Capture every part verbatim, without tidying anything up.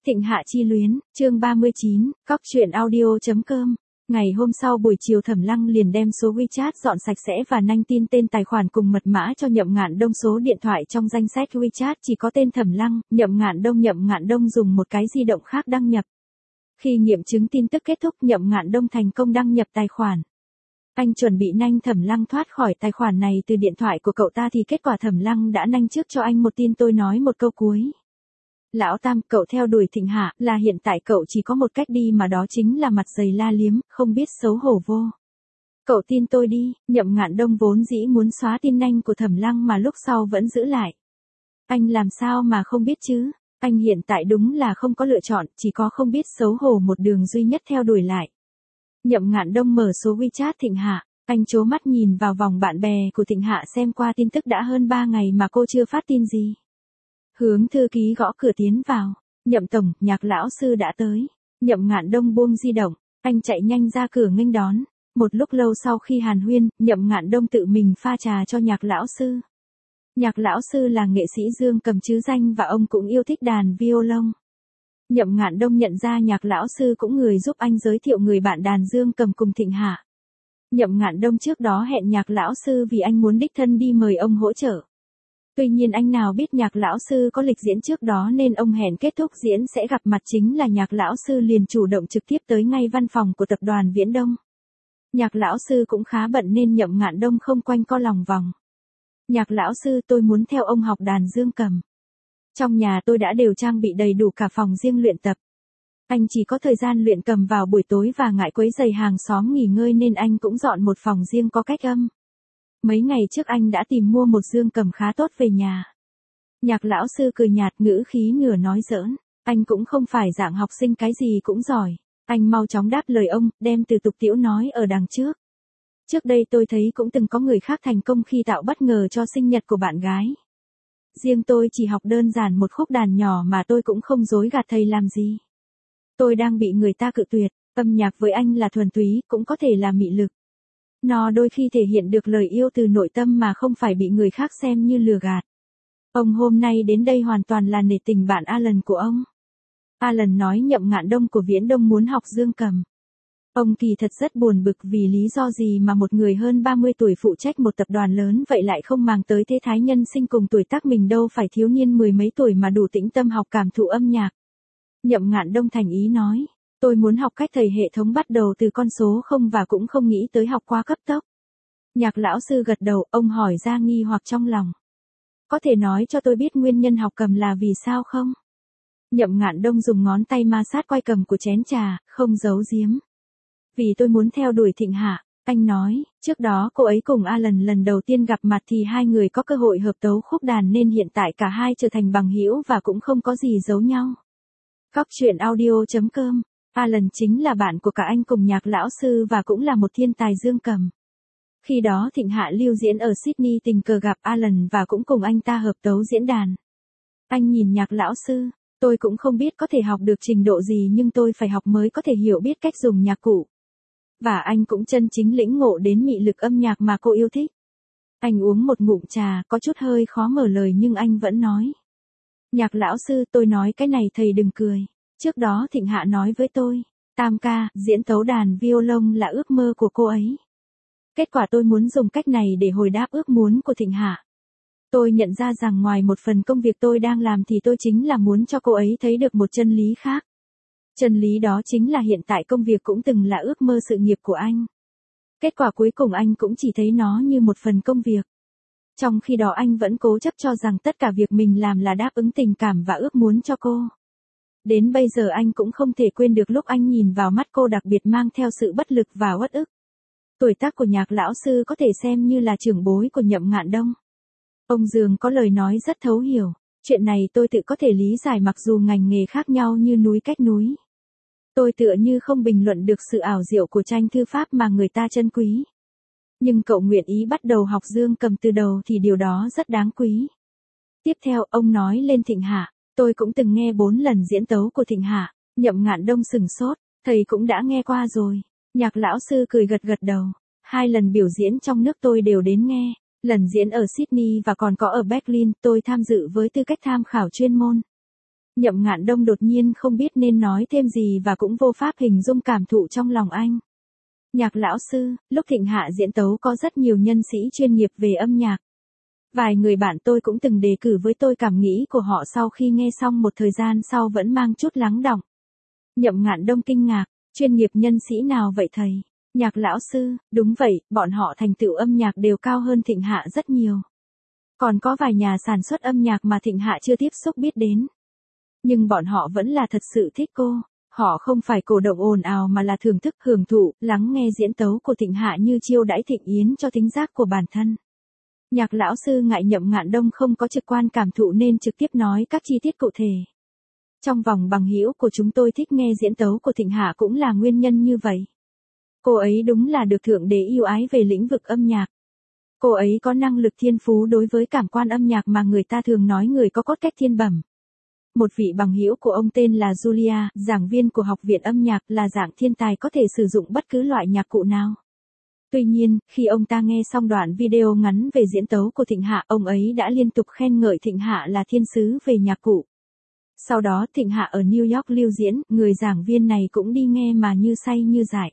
Thịnh Hạ chi luyến, chương ba mươi chín, cóc truyện audio.com. Ngày hôm sau buổi chiều Thẩm Lăng liền đem số WeChat dọn sạch sẽ và nhanh tin tên tài khoản cùng mật mã cho Nhậm Ngạn Đông. Số điện thoại trong danh sách WeChat chỉ có tên Thẩm Lăng, Nhậm Ngạn Đông. Nhậm Ngạn Đông dùng một cái di động khác đăng nhập. Khi nghiệm chứng tin tức kết thúc, Nhậm Ngạn Đông thành công đăng nhập tài khoản. Anh chuẩn bị nhanh Thẩm Lăng thoát khỏi tài khoản này từ điện thoại của cậu ta thì kết quả Thẩm Lăng đã nhanh trước cho anh một tin. Tôi nói một câu cuối. Lão Tam, cậu theo đuổi Thịnh Hạ, là hiện tại cậu chỉ có một cách đi mà đó chính là mặt dày la liếm, không biết xấu hổ vô. Cậu tin tôi đi. Nhậm Ngạn Đông vốn dĩ muốn xóa tin nhanh của Thẩm Lăng mà lúc sau vẫn giữ lại. Anh làm sao mà không biết chứ, anh hiện tại đúng là không có lựa chọn, chỉ có không biết xấu hổ một đường duy nhất theo đuổi lại. Nhậm Ngạn Đông mở số WeChat Thịnh Hạ, anh trố mắt nhìn vào vòng bạn bè của Thịnh Hạ xem qua tin tức đã hơn ba ngày mà cô chưa phát tin gì. Hướng thư ký gõ cửa tiến vào. Nhậm tổng, Nhạc lão sư đã tới. Nhậm Ngạn Đông buông di động, anh chạy nhanh ra cửa nghênh đón. Một lúc lâu sau khi hàn huyên, Nhậm Ngạn Đông tự mình pha trà cho Nhạc lão sư. Nhạc lão sư là nghệ sĩ dương cầm chứ danh và ông cũng yêu thích đàn violon. Nhậm Ngạn Đông nhận ra Nhạc lão sư cũng người giúp anh giới thiệu người bạn đàn dương cầm cùng Thịnh Hạ. Nhậm Ngạn Đông trước đó hẹn Nhạc lão sư vì anh muốn đích thân đi mời ông hỗ trợ. Tuy nhiên anh nào biết Nhạc lão sư có lịch diễn trước đó nên ông hẹn kết thúc diễn sẽ gặp mặt, chính là Nhạc lão sư liền chủ động trực tiếp tới ngay văn phòng của tập đoàn Viễn Đông. Nhạc lão sư cũng khá bận nên Nhậm Ngạn Đông không quanh co lòng vòng. Nhạc lão sư, tôi muốn theo ông học đàn dương cầm. Trong nhà tôi đã đều trang bị đầy đủ cả phòng riêng luyện tập. Anh chỉ có thời gian luyện cầm vào buổi tối và ngại quấy rầy hàng xóm nghỉ ngơi nên anh cũng dọn một phòng riêng có cách âm. Mấy ngày trước anh đã tìm mua một dương cầm khá tốt về nhà. Nhạc lão sư cười nhạt, ngữ khí nửa nói giỡn. Anh cũng không phải dạng học sinh cái gì cũng giỏi. Anh mau chóng đáp lời ông, đem từ tục tiễu nói ở đằng trước. Trước đây tôi thấy cũng từng có người khác thành công khi tạo bất ngờ cho sinh nhật của bạn gái. Riêng tôi chỉ học đơn giản một khúc đàn nhỏ mà tôi cũng không dối gạt thầy làm gì. Tôi đang bị người ta cự tuyệt, âm nhạc với anh là thuần túy, cũng có thể là mị lực. Nó đôi khi thể hiện được lời yêu từ nội tâm mà không phải bị người khác xem như lừa gạt. Ông hôm nay đến đây hoàn toàn là nể tình bạn Alan của ông. Alan nói Nhậm Ngạn Đông của Viễn Đông muốn học dương cầm. Ông kỳ thật rất buồn bực vì lý do gì mà một người hơn ba mươi tuổi phụ trách một tập đoàn lớn vậy lại không màng tới thế thái nhân sinh cùng tuổi tác mình, đâu phải thiếu niên mười mấy tuổi mà đủ tĩnh tâm học cảm thụ âm nhạc. Nhậm Ngạn Đông thành ý nói, tôi muốn học cách thầy hệ thống bắt đầu từ con số không và cũng không nghĩ tới học qua cấp tốc. Nhạc lão sư gật đầu, ông hỏi ra nghi hoặc trong lòng. Có thể nói cho tôi biết nguyên nhân học cầm là vì sao không? Nhậm Ngạn Đông dùng ngón tay ma sát quai cầm của chén trà, không giấu giếm. Vì tôi muốn theo đuổi Thịnh Hạ, anh nói, trước đó cô ấy cùng Alan lần đầu tiên gặp mặt thì hai người có cơ hội hợp tấu khúc đàn nên hiện tại cả hai trở thành bằng hữu và cũng không có gì giấu nhau. Cóc truyện audio.com. Alan chính là bạn của cả anh cùng Nhạc lão sư và cũng là một thiên tài dương cầm. Khi đó Thịnh Hạ lưu diễn ở Sydney tình cờ gặp Alan và cũng cùng anh ta hợp tấu diễn đàn. Anh nhìn Nhạc lão sư, tôi cũng không biết có thể học được trình độ gì nhưng tôi phải học mới có thể hiểu biết cách dùng nhạc cụ. Và anh cũng chân chính lĩnh ngộ đến mị lực âm nhạc mà cô yêu thích. Anh uống một ngụm trà, có chút hơi khó mở lời nhưng anh vẫn nói. Nhạc lão sư, tôi nói cái này thầy đừng cười. Trước đó Thịnh Hạ nói với tôi, Tam ca, diễn tấu đàn violon là ước mơ của cô ấy. Kết quả tôi muốn dùng cách này để hồi đáp ước muốn của Thịnh Hạ. Tôi nhận ra rằng ngoài một phần công việc tôi đang làm thì tôi chính là muốn cho cô ấy thấy được một chân lý khác. Chân lý đó chính là hiện tại công việc cũng từng là ước mơ sự nghiệp của anh. Kết quả cuối cùng anh cũng chỉ thấy nó như một phần công việc. Trong khi đó anh vẫn cố chấp cho rằng tất cả việc mình làm là đáp ứng tình cảm và ước muốn cho cô. Đến bây giờ anh cũng không thể quên được lúc anh nhìn vào mắt cô đặc biệt mang theo sự bất lực và uất ức. Tuổi tác của Nhạc lão sư có thể xem như là trưởng bối của Nhậm Ngạn Đông. Ông dường có lời nói rất thấu hiểu, chuyện này tôi tự có thể lý giải mặc dù ngành nghề khác nhau như núi cách núi. Tôi tựa như không bình luận được sự ảo diệu của tranh thư pháp mà người ta trân quý. Nhưng cậu nguyện ý bắt đầu học dương cầm từ đầu thì điều đó rất đáng quý. Tiếp theo ông nói lên Thịnh Hạ, tôi cũng từng nghe bốn lần diễn tấu của Thịnh Hạ. Nhậm Ngạn Đông sừng sốt, thầy cũng đã nghe qua rồi. Nhạc lão sư cười gật gật đầu, hai lần biểu diễn trong nước tôi đều đến nghe. Lần diễn ở Sydney và còn có ở Berlin tôi tham dự với tư cách tham khảo chuyên môn. Nhậm Ngạn Đông đột nhiên không biết nên nói thêm gì và cũng vô pháp hình dung cảm thụ trong lòng anh. Nhạc lão sư, lúc Thịnh Hạ diễn tấu có rất nhiều nhân sĩ chuyên nghiệp về âm nhạc. Vài người bạn tôi cũng từng đề cử với tôi cảm nghĩ của họ sau khi nghe xong một thời gian sau vẫn mang chút lắng đọng. Nhậm Ngạn Đông kinh ngạc, chuyên nghiệp nhân sĩ nào vậy thầy? Nhạc lão sư, đúng vậy, bọn họ thành tựu âm nhạc đều cao hơn Thịnh Hạ rất nhiều. Còn có vài nhà sản xuất âm nhạc mà Thịnh Hạ chưa tiếp xúc biết đến. Nhưng bọn họ vẫn là thật sự thích cô. Họ không phải cổ động ồn ào mà là thưởng thức hưởng thụ, lắng nghe diễn tấu của Thịnh Hạ như chiêu đãi Thịnh Yến cho thính giác của bản thân. Nhạc lão sư ngại Nhậm Ngạn Đông không có trực quan cảm thụ nên trực tiếp nói các chi tiết cụ thể. Trong vòng bằng hữu của chúng tôi thích nghe diễn tấu của Thịnh Hạ cũng là nguyên nhân như vậy. Cô ấy đúng là được Thượng Đế yêu ái về lĩnh vực âm nhạc. Cô ấy có năng lực thiên phú đối với cảm quan âm nhạc mà người ta thường nói người có cốt cách thiên bẩm. Một vị bằng hữu của ông tên là Julia, giảng viên của Học viện âm nhạc, là dạng thiên tài có thể sử dụng bất cứ loại nhạc cụ nào. Tuy nhiên, khi ông ta nghe xong đoạn video ngắn về diễn tấu của Thịnh Hạ, ông ấy đã liên tục khen ngợi Thịnh Hạ là thiên sứ về nhạc cụ. Sau đó Thịnh Hạ ở New York lưu diễn, người giảng viên này cũng đi nghe mà như say như dại.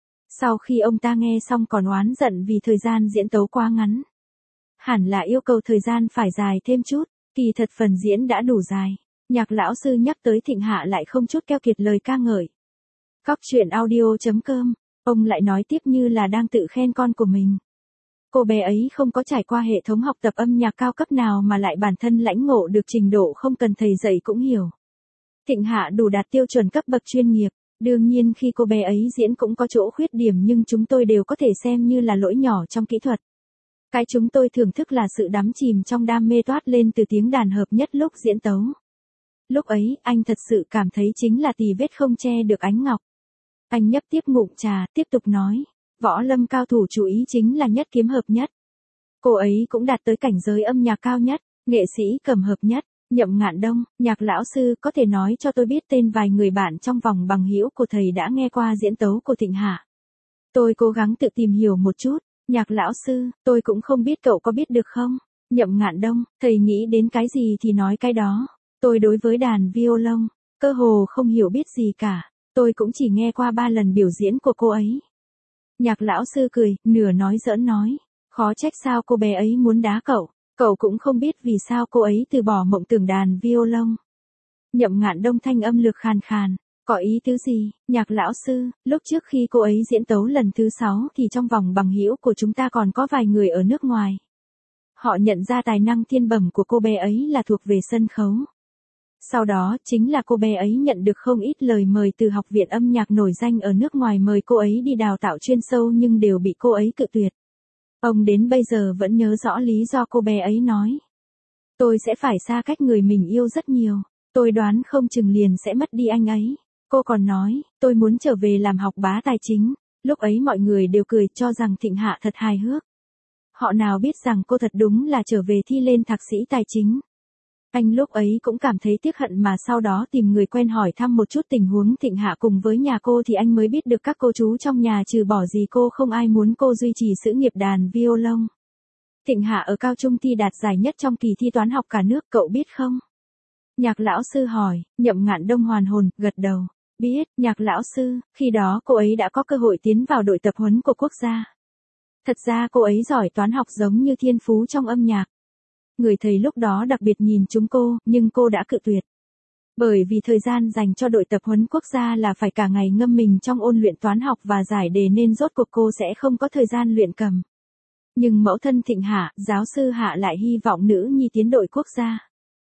Sau khi ông ta nghe xong còn oán giận vì thời gian diễn tấu quá ngắn. Hẳn là yêu cầu thời gian phải dài thêm chút, kỳ thật phần diễn đã đủ dài. Nhạc lão sư nhắc tới Thịnh Hạ lại không chút keo kiệt lời ca ngợi. Cóc truyện audio chấm com, ông lại nói tiếp như là đang tự khen con của mình. Cô bé ấy không có trải qua hệ thống học tập âm nhạc cao cấp nào mà lại bản thân lãnh ngộ được trình độ không cần thầy dạy cũng hiểu. Thịnh Hạ đủ đạt tiêu chuẩn cấp bậc chuyên nghiệp. Đương nhiên khi cô bé ấy diễn cũng có chỗ khuyết điểm nhưng chúng tôi đều có thể xem như là lỗi nhỏ trong kỹ thuật. Cái chúng tôi thưởng thức là sự đắm chìm trong đam mê toát lên từ tiếng đàn hợp nhất lúc diễn tấu. Lúc ấy, anh thật sự cảm thấy chính là tì vết không che được ánh ngọc. Anh nhấp tiếp ngụm trà, tiếp tục nói, võ lâm cao thủ chú ý chính là nhất kiếm hợp nhất. Cô ấy cũng đạt tới cảnh giới âm nhạc cao nhất, nghệ sĩ cầm hợp nhất. Nhậm Ngạn Đông, nhạc lão sư có thể nói cho tôi biết tên vài người bạn trong vòng bằng hữu của thầy đã nghe qua diễn tấu của Thịnh Hạ. Tôi cố gắng tự tìm hiểu một chút, nhạc lão sư, tôi cũng không biết cậu có biết được không? Nhậm Ngạn Đông, thầy nghĩ đến cái gì thì nói cái đó. Tôi đối với đàn violon, cơ hồ không hiểu biết gì cả, tôi cũng chỉ nghe qua ba lần biểu diễn của cô ấy. Nhạc lão sư cười, nửa nói giỡn nói, khó trách sao cô bé ấy muốn đá cậu. Cậu cũng không biết vì sao cô ấy từ bỏ mộng tưởng đàn violon. Nhậm Ngạn Đông thanh âm lược khàn khàn, có ý tứ gì? Nhạc lão sư, lúc trước khi cô ấy diễn tấu lần thứ sáu thì trong vòng bằng hữu của chúng ta còn có vài người ở nước ngoài. Họ nhận ra tài năng thiên bẩm của cô bé ấy là thuộc về sân khấu. Sau đó chính là cô bé ấy nhận được không ít lời mời từ học viện âm nhạc nổi danh ở nước ngoài mời cô ấy đi đào tạo chuyên sâu nhưng đều bị cô ấy cự tuyệt. Ông đến bây giờ vẫn nhớ rõ lý do cô bé ấy nói. Tôi sẽ phải xa cách người mình yêu rất nhiều, tôi đoán không chừng liền sẽ mất đi anh ấy. Cô còn nói, tôi muốn trở về làm học bá tài chính, lúc ấy mọi người đều cười cho rằng Thịnh Hạ thật hài hước. Họ nào biết rằng cô thật đúng là trở về thi lên thạc sĩ tài chính. Anh lúc ấy cũng cảm thấy tiếc hận mà sau đó tìm người quen hỏi thăm một chút tình huống Thịnh Hạ cùng với nhà cô thì anh mới biết được các cô chú trong nhà trừ bỏ gì cô không ai muốn cô duy trì sự nghiệp đàn violon. Thịnh Hạ ở cao trung thi đạt giải nhất trong kỳ thi toán học cả nước, cậu biết không? Nhạc lão sư hỏi, Nhậm Ngạn Đông hoàn hồn, gật đầu. Biết, nhạc lão sư, khi đó cô ấy đã có cơ hội tiến vào đội tập huấn của quốc gia. Thật ra cô ấy giỏi toán học giống như thiên phú trong âm nhạc. Người thầy lúc đó đặc biệt nhìn chúng cô, nhưng cô đã cự tuyệt. Bởi vì thời gian dành cho đội tập huấn quốc gia là phải cả ngày ngâm mình trong ôn luyện toán học và giải đề nên rốt cuộc cô sẽ không có thời gian luyện cầm. Nhưng mẫu thân Thịnh Hạ, giáo sư Hạ lại hy vọng nữ nhi tiến đội quốc gia.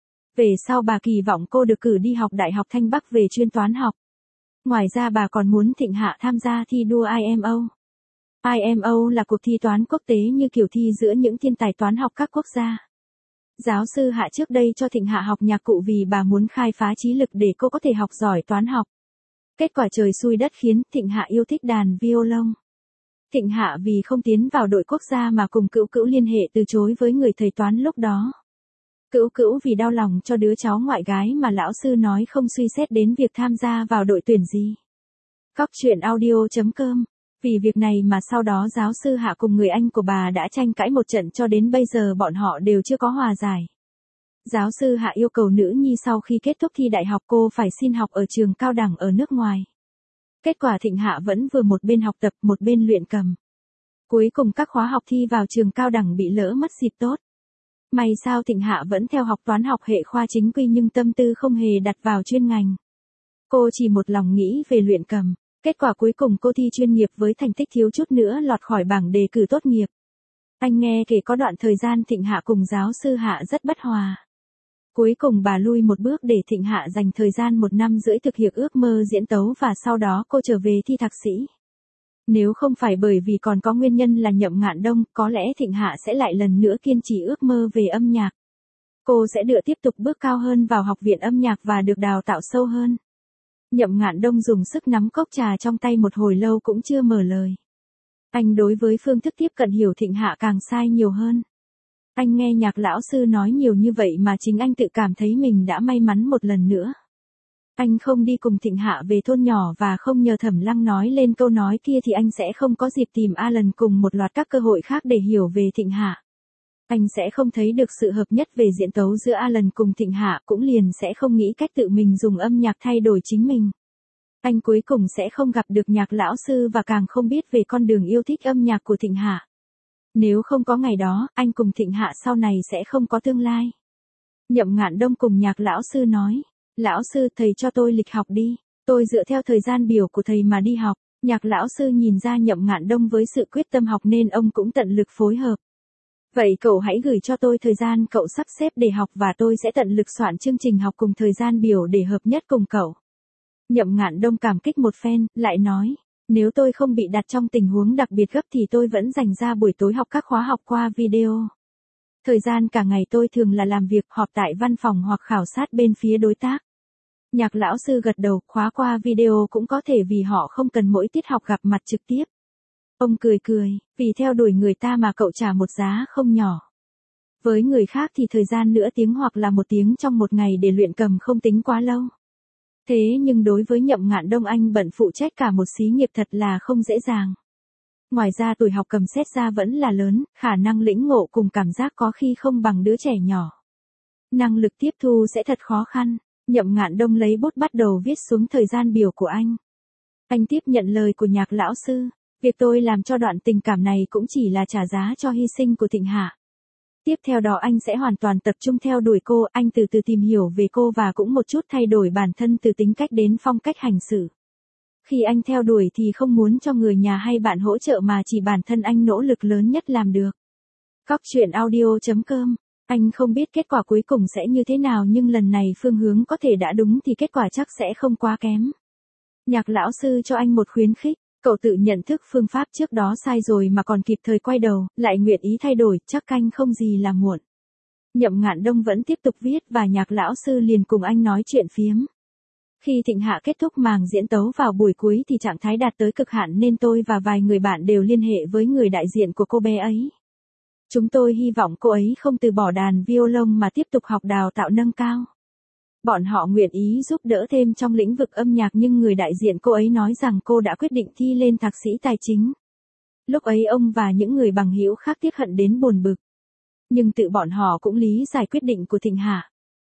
Về sau bà kỳ vọng cô được cử đi học Đại học Thanh Bắc về chuyên toán học. Ngoài ra bà còn muốn Thịnh Hạ tham gia thi đua I M O. I M O là cuộc thi toán quốc tế như kiểu thi giữa những thiên tài toán học các quốc gia. Giáo sư Hạ trước đây cho Thịnh Hạ học nhạc cụ vì bà muốn khai phá trí lực để cô có thể học giỏi toán học. Kết quả trời xui đất khiến Thịnh Hạ yêu thích đàn violon. Thịnh Hạ vì không tiến vào đội quốc gia mà cùng Cữu Cữu liên hệ từ chối với người thầy toán lúc đó. Cữu Cữu vì đau lòng cho đứa cháu ngoại gái mà lão sư nói không suy xét đến việc tham gia vào đội tuyển gì. Cóc truyện audio chấm com. Vì việc này mà sau đó giáo sư Hạ cùng người anh của bà đã tranh cãi một trận cho đến bây giờ bọn họ đều chưa có hòa giải. Giáo sư Hạ yêu cầu nữ nhi sau khi kết thúc thi đại học cô phải xin học ở trường cao đẳng ở nước ngoài. Kết quả Thịnh Hạ vẫn vừa một bên học tập một bên luyện cầm. Cuối cùng các khóa học thi vào trường cao đẳng bị lỡ mất dịp tốt. May sao Thịnh Hạ vẫn theo học toán học hệ khoa chính quy nhưng tâm tư không hề đặt vào chuyên ngành. Cô chỉ một lòng nghĩ về luyện cầm. Kết quả cuối cùng cô thi chuyên nghiệp với thành tích thiếu chút nữa lọt khỏi bảng đề cử tốt nghiệp. Anh nghe kể có đoạn thời gian Thịnh Hạ cùng giáo sư Hạ rất bất hòa. Cuối cùng bà lui một bước để Thịnh Hạ dành thời gian một năm rưỡi thực hiện ước mơ diễn tấu và sau đó cô trở về thi thạc sĩ. Nếu không phải bởi vì còn có nguyên nhân là Nhậm Ngạn Đông, có lẽ Thịnh Hạ sẽ lại lần nữa kiên trì ước mơ về âm nhạc. Cô sẽ được tiếp tục bước cao hơn vào học viện âm nhạc và được đào tạo sâu hơn. Nhậm Ngạn Đông dùng sức nắm cốc trà trong tay một hồi lâu cũng chưa mở lời. Anh đối với phương thức tiếp cận hiểu Thịnh Hạ càng sai nhiều hơn. Anh nghe Nhạc lão sư nói nhiều như vậy mà chính anh tự cảm thấy mình đã may mắn một lần nữa. Anh không đi cùng Thịnh Hạ về thôn nhỏ và không nhờ Thẩm Lăng nói lên câu nói kia thì anh sẽ không có dịp tìm Alan cùng một loạt các cơ hội khác để hiểu về Thịnh Hạ. Anh sẽ không thấy được sự hợp nhất về diễn tấu giữa Alan cùng Thịnh Hạ, cũng liền sẽ không nghĩ cách tự mình dùng âm nhạc thay đổi chính mình. Anh cuối cùng sẽ không gặp được Nhạc lão sư và càng không biết về con đường yêu thích âm nhạc của Thịnh Hạ. Nếu không có ngày đó, anh cùng Thịnh Hạ sau này sẽ không có tương lai. Nhậm Ngạn Đông cùng Nhạc lão sư nói, lão sư thầy cho tôi lịch học đi, tôi dựa theo thời gian biểu của thầy mà đi học. Nhạc lão sư nhìn ra Nhậm Ngạn Đông với sự quyết tâm học nên ông cũng tận lực phối hợp. Vậy cậu hãy gửi cho tôi thời gian cậu sắp xếp để học và tôi sẽ tận lực soạn chương trình học cùng thời gian biểu để hợp nhất cùng cậu. Nhậm Ngạn Đông cảm kích một phen, lại nói, nếu tôi không bị đặt trong tình huống đặc biệt gấp thì tôi vẫn dành ra buổi tối học các khóa học qua video. Thời gian cả ngày tôi thường là làm việc họp tại văn phòng hoặc khảo sát bên phía đối tác. Nhạc lão sư gật đầu, khóa qua video cũng có thể vì họ không cần mỗi tiết học gặp mặt trực tiếp. Ông cười cười, vì theo đuổi người ta mà cậu trả một giá không nhỏ. Với người khác thì thời gian nửa tiếng hoặc là một tiếng trong một ngày để luyện cầm không tính quá lâu. Thế nhưng đối với Nhậm Ngạn Đông anh bận phụ trách cả một xí nghiệp thật là không dễ dàng. Ngoài ra tuổi học cầm xét ra vẫn là lớn, khả năng lĩnh ngộ cùng cảm giác có khi không bằng đứa trẻ nhỏ. Năng lực tiếp thu sẽ thật khó khăn. Nhậm Ngạn Đông lấy bút bắt đầu viết xuống thời gian biểu của anh. Anh tiếp nhận lời của Nhạc lão sư. Việc tôi làm cho đoạn tình cảm này cũng chỉ là trả giá cho hy sinh của Thịnh Hạ. Tiếp theo đó anh sẽ hoàn toàn tập trung theo đuổi cô, anh từ từ tìm hiểu về cô và cũng một chút thay đổi bản thân từ tính cách đến phong cách hành xử. Khi anh theo đuổi thì không muốn cho người nhà hay bạn hỗ trợ mà chỉ bản thân anh nỗ lực lớn nhất làm được. Cóc truyện audio chấm com. Anh không biết kết quả cuối cùng sẽ như thế nào nhưng lần này phương hướng có thể đã đúng thì kết quả chắc sẽ không quá kém. Nhạc lão sư cho anh một khuyến khích. Cậu tự nhận thức phương pháp trước đó sai rồi mà còn kịp thời quay đầu, lại nguyện ý thay đổi, chắc canh không gì là muộn. Nhậm Ngạn Đông vẫn tiếp tục viết và Nhạc lão sư liền cùng anh nói chuyện phiếm. Khi Thịnh Hạ kết thúc màn diễn tấu vào buổi cuối thì trạng thái đạt tới cực hạn nên tôi và vài người bạn đều liên hệ với người đại diện của cô bé ấy. Chúng tôi hy vọng cô ấy không từ bỏ đàn violon mà tiếp tục học đào tạo nâng cao. Bọn họ nguyện ý giúp đỡ thêm trong lĩnh vực âm nhạc nhưng người đại diện cô ấy nói rằng cô đã quyết định thi lên thạc sĩ tài chính. Lúc ấy ông và những người bằng hữu khác tiếc hận đến buồn bực. Nhưng tự bọn họ cũng lý giải quyết định của Thịnh Hạ.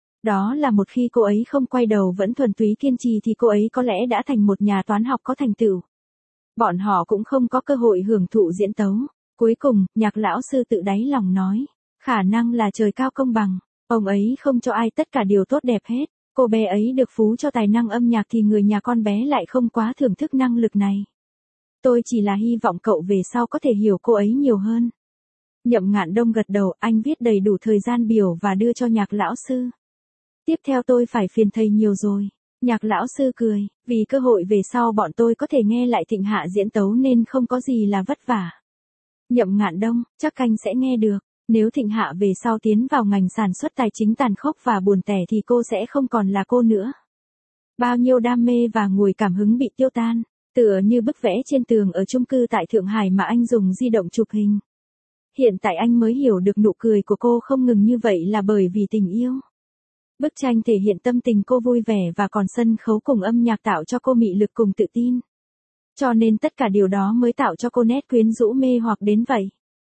Đó là một khi cô ấy không quay đầu vẫn thuần túy kiên trì thì cô ấy có lẽ đã thành một nhà toán học có thành tựu. Bọn họ cũng không có cơ hội hưởng thụ diễn tấu. Cuối cùng, Nhạc lão sư tự đáy lòng nói, khả năng là trời cao công bằng. Ông ấy không cho ai tất cả điều tốt đẹp hết. Cô bé ấy được phú cho tài năng âm nhạc thì người nhà con bé lại không quá thưởng thức năng lực này. Tôi chỉ là hy vọng cậu về sau có thể hiểu cô ấy nhiều hơn. Nhậm Ngạn Đông gật đầu, anh viết đầy đủ thời gian biểu và đưa cho Nhạc lão sư. Tiếp theo tôi phải phiền thầy nhiều rồi. Nhạc lão sư cười, vì cơ hội về sau bọn tôi có thể nghe lại Thịnh Hạ diễn tấu nên không có gì là vất vả. Nhậm Ngạn Đông, chắc anh sẽ nghe được. Nếu Thịnh Hạ về sau tiến vào ngành sản xuất tài chính tàn khốc và buồn tẻ thì cô sẽ không còn là cô nữa. Bao nhiêu đam mê và nguồn cảm hứng bị tiêu tan, tựa như bức vẽ trên tường ở chung cư tại Thượng Hải mà anh dùng di động chụp hình. Hiện tại anh mới hiểu được nụ cười của cô không ngừng như vậy là bởi vì tình yêu. Bức tranh thể hiện tâm tình cô vui vẻ và còn sân khấu cùng âm nhạc tạo cho cô mị lực cùng tự tin. Cho nên tất cả điều đó mới tạo cho cô nét quyến rũ mê hoặc đến vậy.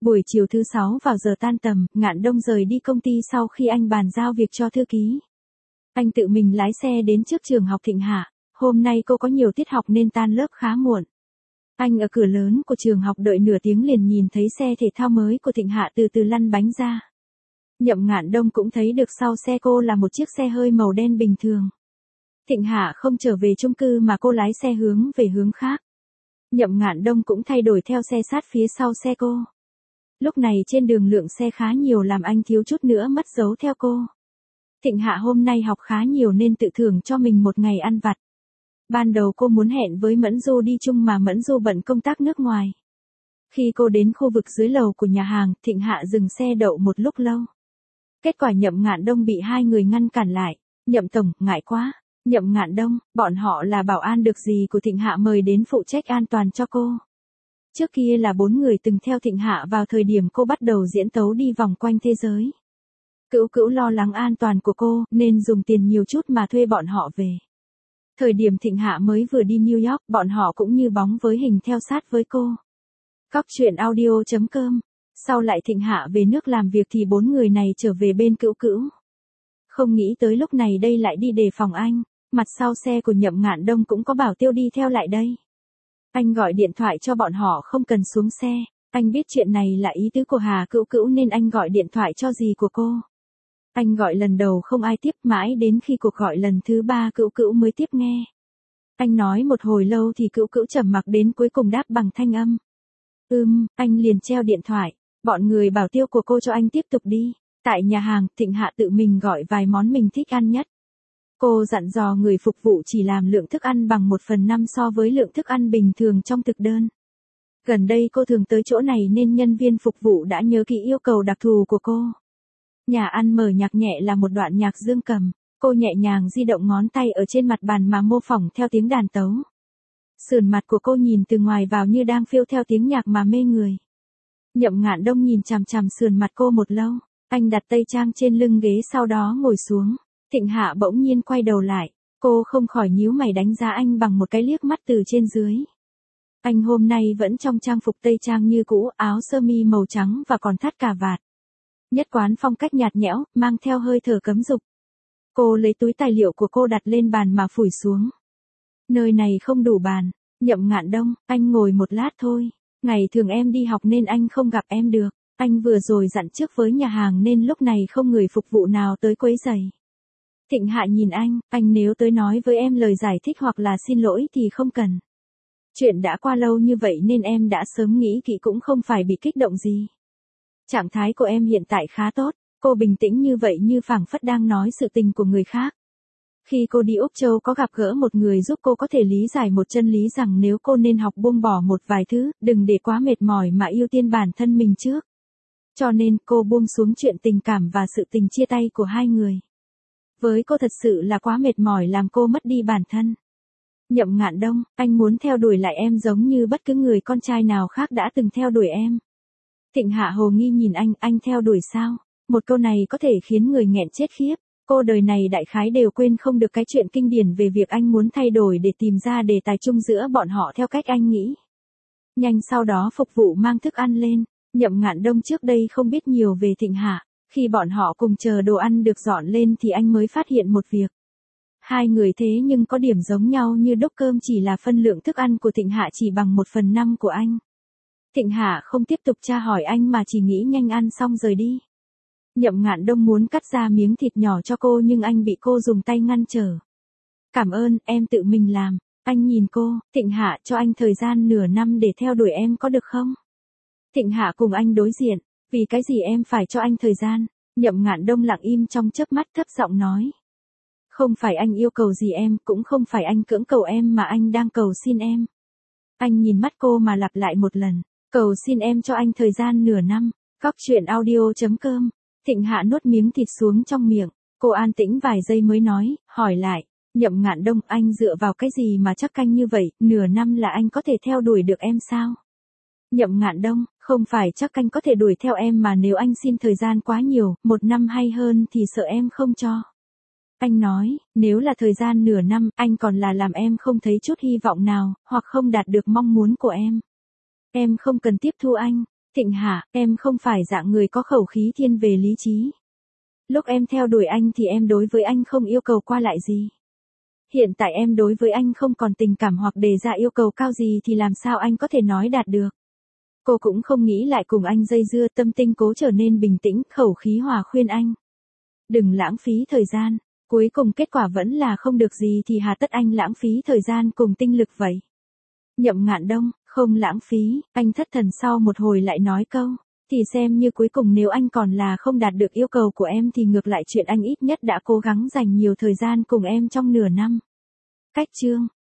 Buổi chiều thứ sáu vào giờ tan tầm, Ngạn Đông rời đi công ty sau khi anh bàn giao việc cho thư ký. Anh tự mình lái xe đến trước trường học Thịnh Hạ, hôm nay cô có nhiều tiết học nên tan lớp khá muộn. Anh ở cửa lớn của trường học đợi nửa tiếng liền nhìn thấy xe thể thao mới của Thịnh Hạ từ từ lăn bánh ra. Nhậm Ngạn Đông cũng thấy được sau xe cô là một chiếc xe hơi màu đen bình thường. Thịnh Hạ không trở về chung cư mà cô lái xe hướng về hướng khác. Nhậm Ngạn Đông cũng thay đổi theo xe sát phía sau xe cô. Lúc này trên đường lượng xe khá nhiều làm anh thiếu chút nữa mất dấu theo cô. Thịnh Hạ hôm nay học khá nhiều nên tự thưởng cho mình một ngày ăn vặt. Ban đầu cô muốn hẹn với Mẫn Du đi chung mà Mẫn Du bận công tác nước ngoài. Khi cô đến khu vực dưới lầu của nhà hàng, Thịnh Hạ dừng xe đậu một lúc lâu. Kết quả Nhậm Ngạn Đông bị hai người ngăn cản lại. Nhậm tổng, ngại quá. Nhậm Ngạn Đông, bọn họ là bảo an được gì của Thịnh Hạ mời đến phụ trách an toàn cho cô. Trước kia là bốn người từng theo Thịnh Hạ vào thời điểm cô bắt đầu diễn tấu đi vòng quanh thế giới. Cữu Cữu lo lắng an toàn của cô nên dùng tiền nhiều chút mà thuê bọn họ về. Thời điểm Thịnh Hạ mới vừa đi New York, bọn họ cũng như bóng với hình theo sát với cô. Cóc truyện audio chấm com. Sau lại Thịnh Hạ về nước làm việc thì bốn người này trở về bên Cữu Cữu. Không nghĩ tới lúc này đây lại đi đề phòng anh. Mặt sau xe của Nhậm Ngạn Đông cũng có Bảo Tiêu đi theo lại đây. Anh gọi điện thoại cho bọn họ không cần xuống xe. Anh biết chuyện này là ý tứ của Hà Cữu Cữu nên anh gọi điện thoại cho dì của cô. Anh gọi lần đầu không ai tiếp, mãi đến khi cuộc gọi lần thứ ba Cữu Cữu mới tiếp nghe. Anh nói một hồi lâu thì Cữu Cữu trầm mặc đến cuối cùng đáp bằng thanh âm. Ừm, anh liền treo điện thoại. Bọn người Bảo Tiêu của cô cho anh tiếp tục đi. Tại nhà hàng, Thịnh Hạ tự mình gọi vài món mình thích ăn nhất. Cô dặn dò người phục vụ chỉ làm lượng thức ăn bằng một phần năm so với lượng thức ăn bình thường trong thực đơn. Gần đây cô thường tới chỗ này nên nhân viên phục vụ đã nhớ kỹ yêu cầu đặc thù của cô. Nhà ăn mở nhạc nhẹ là một đoạn nhạc dương cầm. Cô nhẹ nhàng di động ngón tay ở trên mặt bàn mà mô phỏng theo tiếng đàn tấu. Sườn mặt của cô nhìn từ ngoài vào như đang phiêu theo tiếng nhạc mà mê người. Nhậm Ngạn Đông nhìn chằm chằm sườn mặt cô một lâu. Anh đặt tay trang trên lưng ghế sau đó ngồi xuống. Thịnh Hạ bỗng nhiên quay đầu lại. Cô không khỏi nhíu mày đánh giá anh bằng một cái liếc mắt từ trên dưới. Anh hôm nay vẫn trong trang phục tây trang như cũ, áo sơ mi màu trắng và còn thắt cà vạt. Nhất quán phong cách nhạt nhẽo, mang theo hơi thở cấm dục. Cô lấy túi tài liệu của cô đặt lên bàn mà phủi xuống. Nơi này không đủ bàn. Nhậm Ngạn Đông, anh ngồi một lát thôi. Ngày thường em đi học nên anh không gặp em được. Anh vừa rồi dặn trước với nhà hàng nên lúc này không người phục vụ nào tới quấy rầy. Thịnh Hạ nhìn anh, anh nếu tới nói với em lời giải thích hoặc là xin lỗi thì không cần. Chuyện đã qua lâu như vậy nên em đã sớm nghĩ kỹ cũng không phải bị kích động gì. Trạng thái của em hiện tại khá tốt, cô bình tĩnh như vậy như phảng phất đang nói sự tình của người khác. Khi cô đi Úc Châu có gặp gỡ một người giúp cô có thể lý giải một chân lý rằng nếu cô nên học buông bỏ một vài thứ, đừng để quá mệt mỏi mà ưu tiên bản thân mình trước. Cho nên cô buông xuống chuyện tình cảm và sự tình chia tay của hai người. Với cô thật sự là quá mệt mỏi làm cô mất đi bản thân. Nhậm Ngạn Đông, anh muốn theo đuổi lại em giống như bất cứ người con trai nào khác đã từng theo đuổi em. Thịnh Hạ hồ nghi nhìn anh, anh theo đuổi sao? Một câu này có thể khiến người nghẹn chết khiếp. Cô đời này đại khái đều quên không được cái chuyện kinh điển về việc anh muốn thay đổi để tìm ra đề tài chung giữa bọn họ theo cách anh nghĩ. Nhanh sau đó phục vụ mang thức ăn lên. Nhậm Ngạn Đông trước đây không biết nhiều về Thịnh Hạ. Khi bọn họ cùng chờ đồ ăn được dọn lên thì anh mới phát hiện một việc. Hai người thế nhưng có điểm giống nhau như đúc cơm, chỉ là phân lượng thức ăn của Thịnh Hạ chỉ bằng một phần năm của anh. Thịnh Hạ không tiếp tục tra hỏi anh mà chỉ nghĩ nhanh ăn xong rời đi. Nhậm Ngạn Đông muốn cắt ra miếng thịt nhỏ cho cô nhưng anh bị cô dùng tay ngăn trở. Cảm ơn, em tự mình làm. Anh nhìn cô, Thịnh Hạ cho anh thời gian nửa năm để theo đuổi em có được không? Thịnh Hạ cùng anh đối diện, vì cái gì em phải cho anh thời gian? Nhậm Ngạn Đông lặng im trong chớp mắt thấp giọng nói. Không phải anh yêu cầu gì em, cũng không phải anh cưỡng cầu em mà anh đang cầu xin em. Anh nhìn mắt cô mà lặp lại một lần, cầu xin em cho anh thời gian nửa năm. Cóc truyện audio chấm com. Thịnh Hạ nuốt miếng thịt xuống trong miệng, cô an tĩnh vài giây mới nói, hỏi lại, Nhậm Ngạn Đông, anh dựa vào cái gì mà chắc canh như vậy, nửa năm là anh có thể theo đuổi được em sao? Nhậm Ngạn Đông, không phải chắc canh có thể đuổi theo em mà nếu anh xin thời gian quá nhiều, một năm hay hơn thì sợ em không cho. Anh nói, nếu là thời gian nửa năm, anh còn là làm em không thấy chút hy vọng nào, hoặc không đạt được mong muốn của em. Em không cần tiếp thu anh. Thịnh Hạ, em không phải dạng người có khẩu khí thiên về lý trí. Lúc em theo đuổi anh thì em đối với anh không yêu cầu qua lại gì. Hiện tại em đối với anh không còn tình cảm hoặc đề ra yêu cầu cao gì thì làm sao anh có thể nói đạt được. Cô cũng không nghĩ lại cùng anh dây dưa, tâm tinh cố trở nên bình tĩnh, khẩu khí hòa khuyên anh. Đừng lãng phí thời gian, cuối cùng kết quả vẫn là không được gì thì hà tất anh lãng phí thời gian cùng tinh lực vậy. Nhậm Ngạn Đông, không lãng phí, anh thất thần sau một hồi lại nói câu, thì xem như cuối cùng nếu anh còn là không đạt được yêu cầu của em thì ngược lại chuyện anh ít nhất đã cố gắng dành nhiều thời gian cùng em trong nửa năm. Cách chương